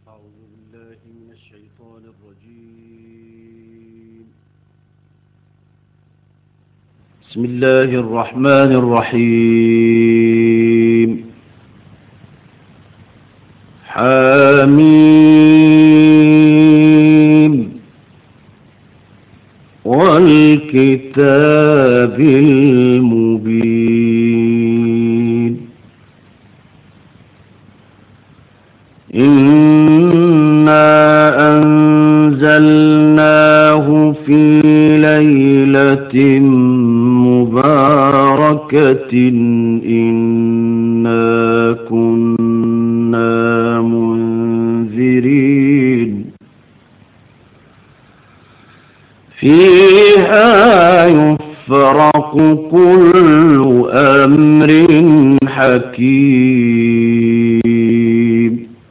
أعوذ بالله من الشيطان الرجيم. بسم الله الرحمن الرحيم. حميم والكتاب المبين. إنا أنزلناه في ليلة مباركة إنا كنا منذرين فيها يفرق كل أمر حكيم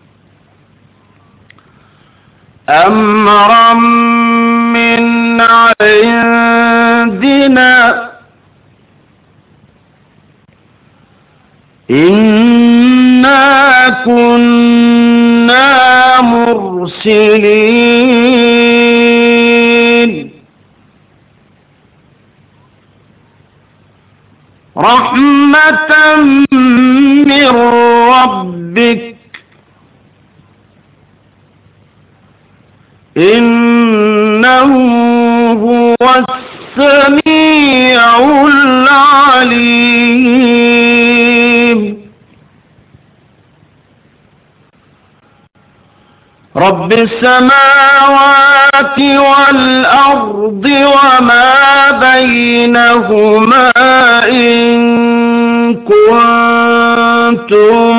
أمرا من عندنا إنا كنا مرسلين رحمة من ربك إنه هو السميع العليم رب السماوات والأرض وما بينهما إن كنتم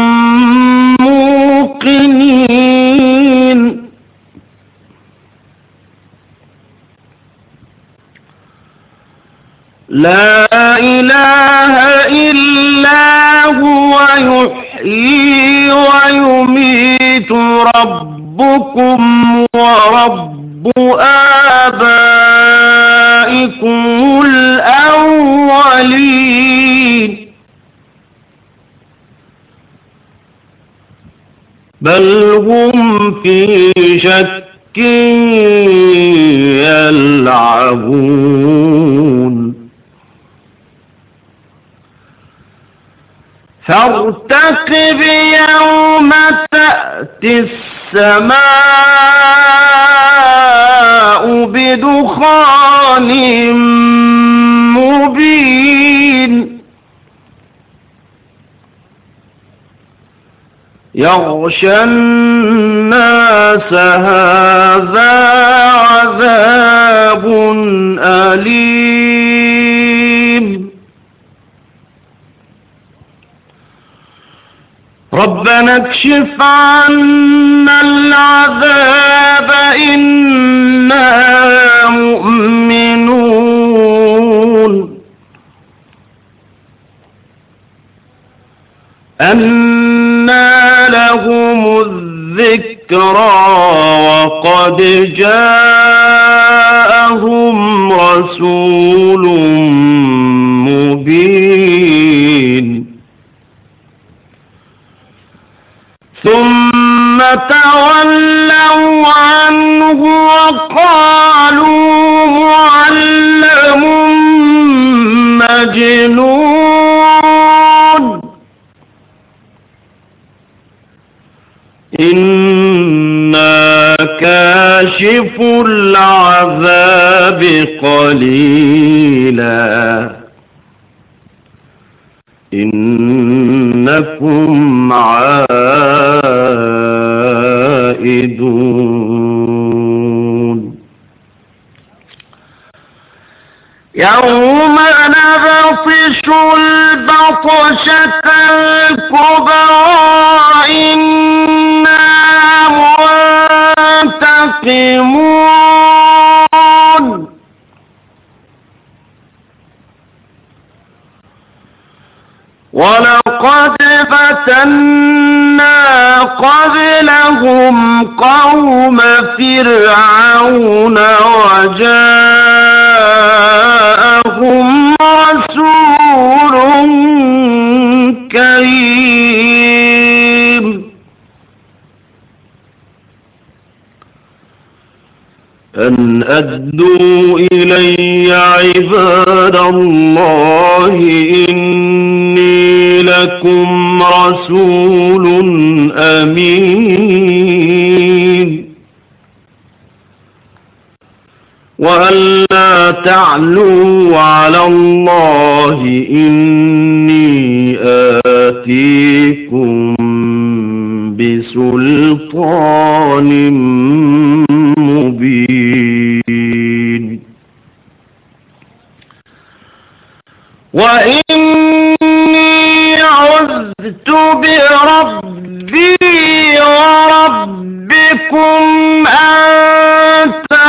موقنين لا إله إلا هو يحيي ويميت ربكم ورب آبائكم الأولين بل هم في شك يلعبون فارتقب يوم تأتي السماء بدخان مبين يغشى الناس هذا عذاب أليم ربنا اكشف عنا العذاب إنا مؤمنون أنى لهم الذكرى وقد جاءهم رسول مبين ثم تولوا عنه وقالوا معلم مجنون إنا كاشف العذاب قليلا إنكم عائدون يوم نبطش البطشة الكبرى إنا منتقمون ولقد فتنا قبلهم قوم فرعون وجاءهم رسول كريم أن أدوا إلي عباد الله إني لكم رسول أمين وألا تعلوا على الله إني آتيكم بسلطان مبين وإني عذت بربي وربكم أن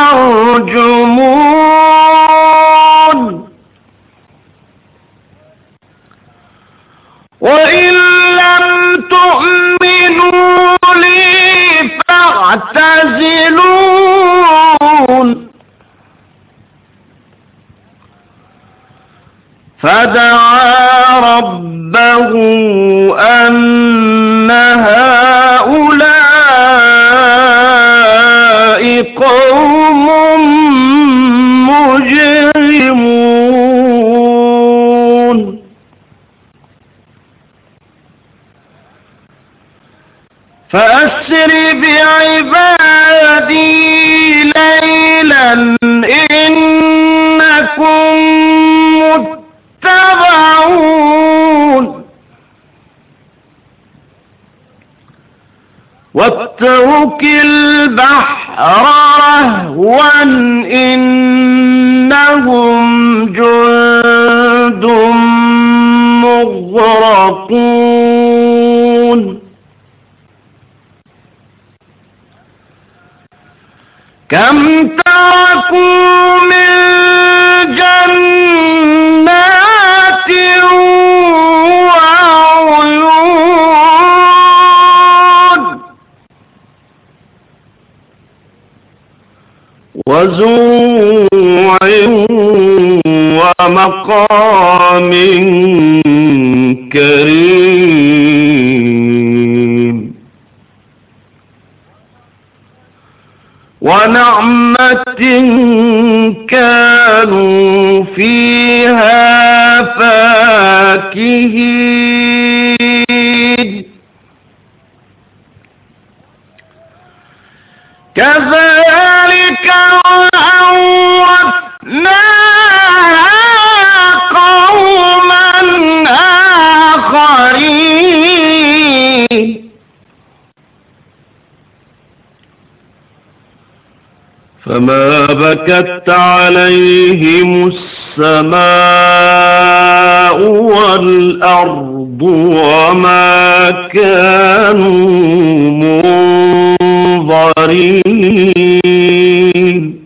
ترجمون وإن لم تؤمنوا لي فاعتزلون فدعا ربه أن هؤلاء قوم مجرمون فأسر بعبادي ليلا إنكم متبعون واترك البحر رهوا إنهم جند مغرقون كم تركوا من جنات وعيون وزروع ومقام كريم ونعمة كانوا فيها فاكهين كذلك وأورثناها قوما آخرين فما بكت عليهم السماء والأرض وما كانوا منظرين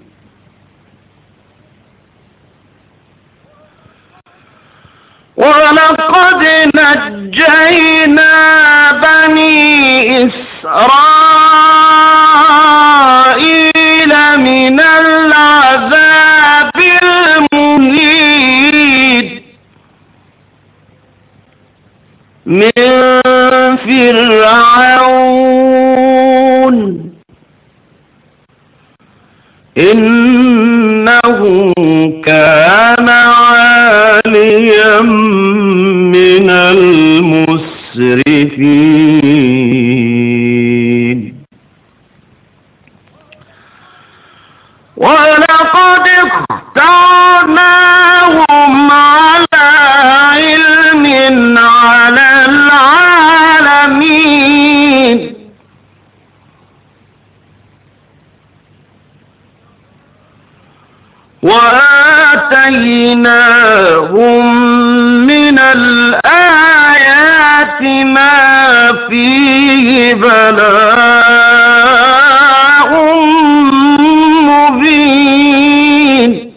ولقد نجينا بني إسرائيل من العذاب المهين من فرعون إنه كان عاليا من المسرفين ولقد اخترناهم على علم على العالمين وآتيناهم من الآيات ما فيه بلاء مبين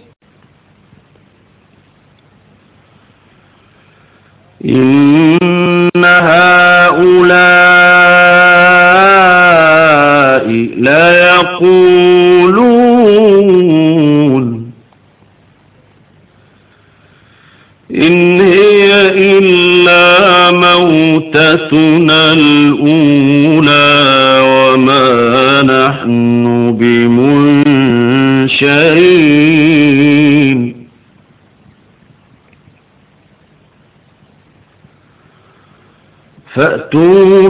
إن هؤلاء ليقولون إن هي إلا موتتنا الأولى وما نحن بمنشرين محشرين فأتوا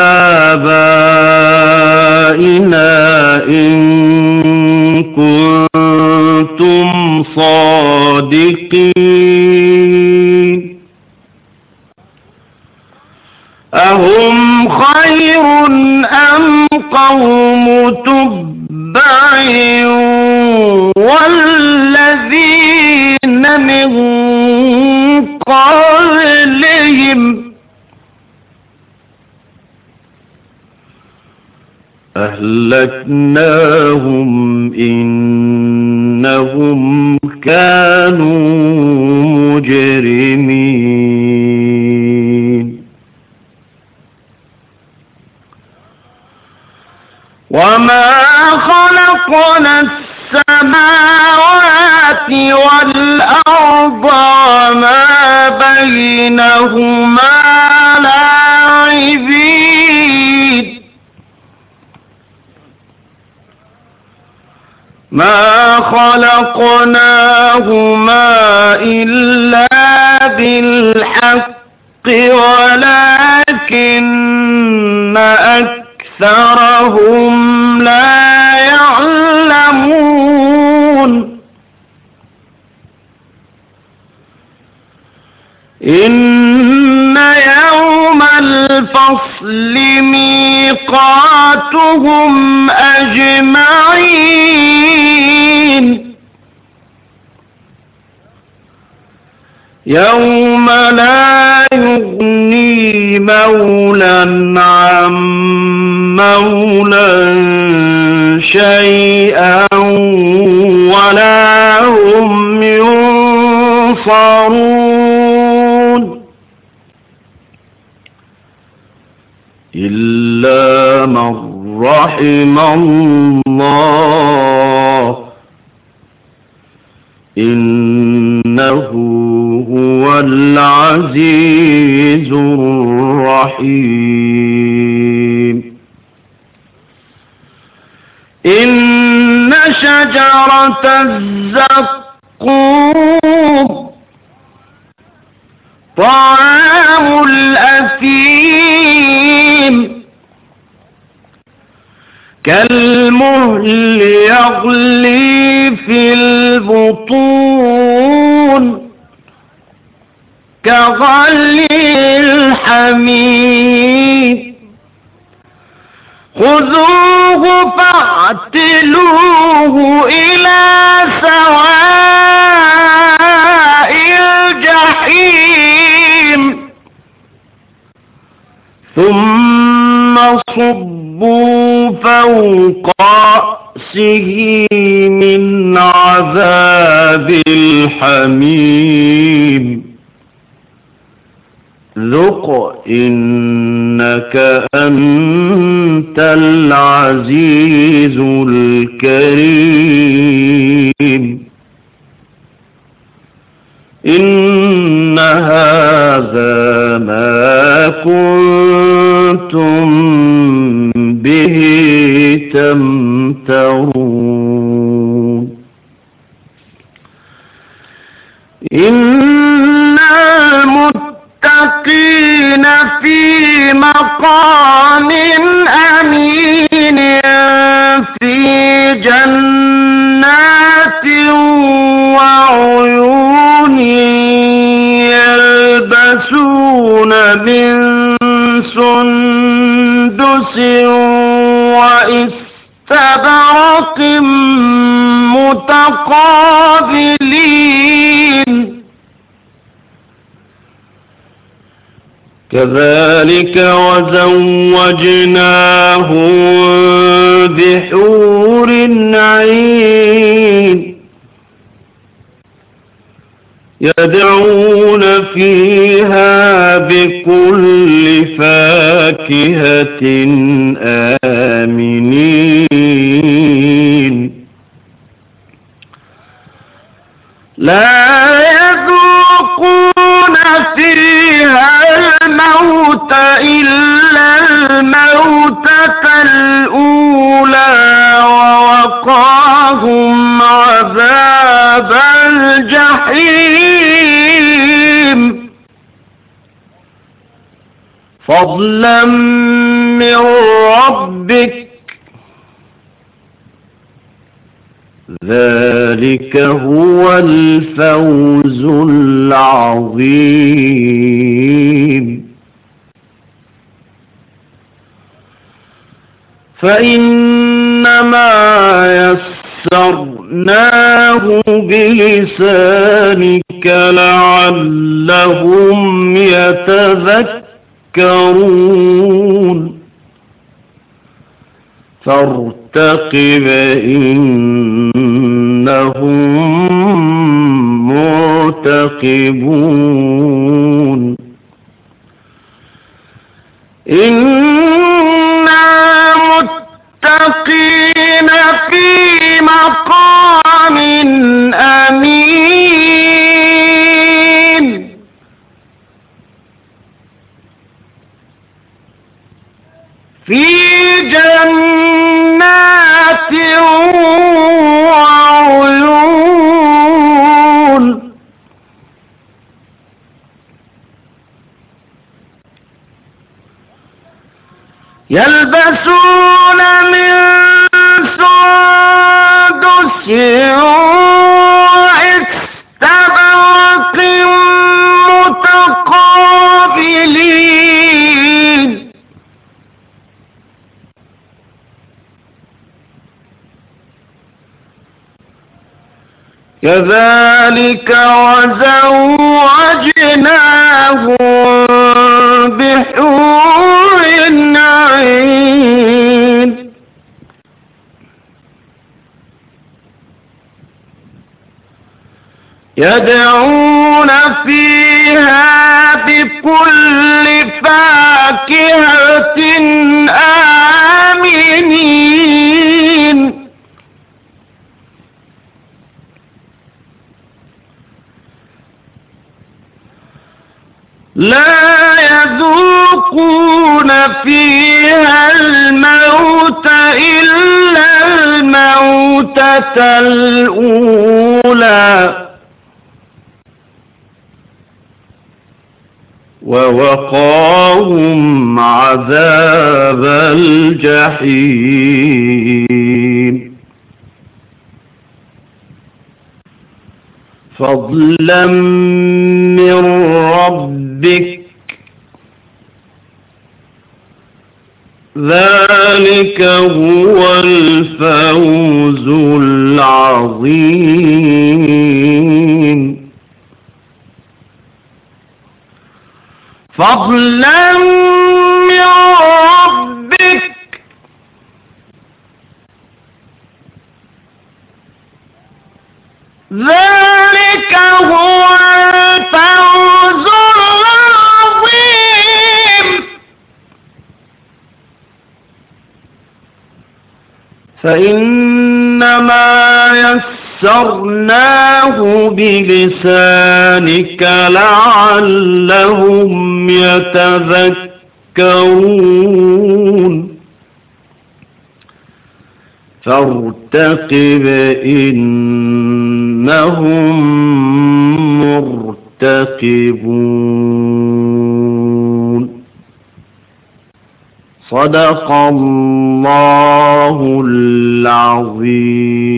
بآبائنا إن كنتم صادقين أهم خير أم قوم تبع والذين من قبلهم أهلكناهم إنهم كانوا مجرمين وما خلقنا السماوات والأرض وما بينهما لاعبين ما خلقناهما إلا بالحق ولكن أكثرهم لا يعلمون إن يوم الفصل ميقاتهم أجمعين يوم لا يغني مولى عن مولى شيئا ولا هم ينصرون إلا من رحم الله إنه هو العزيز الرحيم إن شجرة الزقوم طعام الأثيم كالمهل يغلي في البطون كغلي الحميم خذوه فاعتلوه إلى سواء الجحيم ثم صبوا فوق رأسه من عذاب الحميم ذق إنك أنت العزيز الكريم إن هذا ما كنتم به تمترون إن المتقين في مقام أمين في جنات وعيون يلبسون من سندس وإستبرق متقابلين كذلك وزوجناهم بحور عين يدعون فيها بكل فاكهة آمنين لا يذوقون فيها الموت إلا الموتة الأولى ووقاهم الجحيم فضلا من ربك ذلك هو الفوز العظيم فإنما يسرناه بلسانك لعلهم يتذكرون فارتقب إنهم مرتقبون إنا متقين في مقام أمين في جنات وعيون يلبسون من سندس واستبرق متقابلين كذلك وزوجناهم بحور عين يدعون فيها بكل فاكهة آمنين لا يذوقون فيها الموت إلا الموتة الأولى ووقاهم عذاب الجحيم فضلا من ربك ذلك هو الفوز العظيم فضلا من ربك ذلك هو الفوز العظيم فإنما يسرناه بلسانك لعلهم يتذكرون فارتقب إنهم مرتقبون صدق الله العظيم.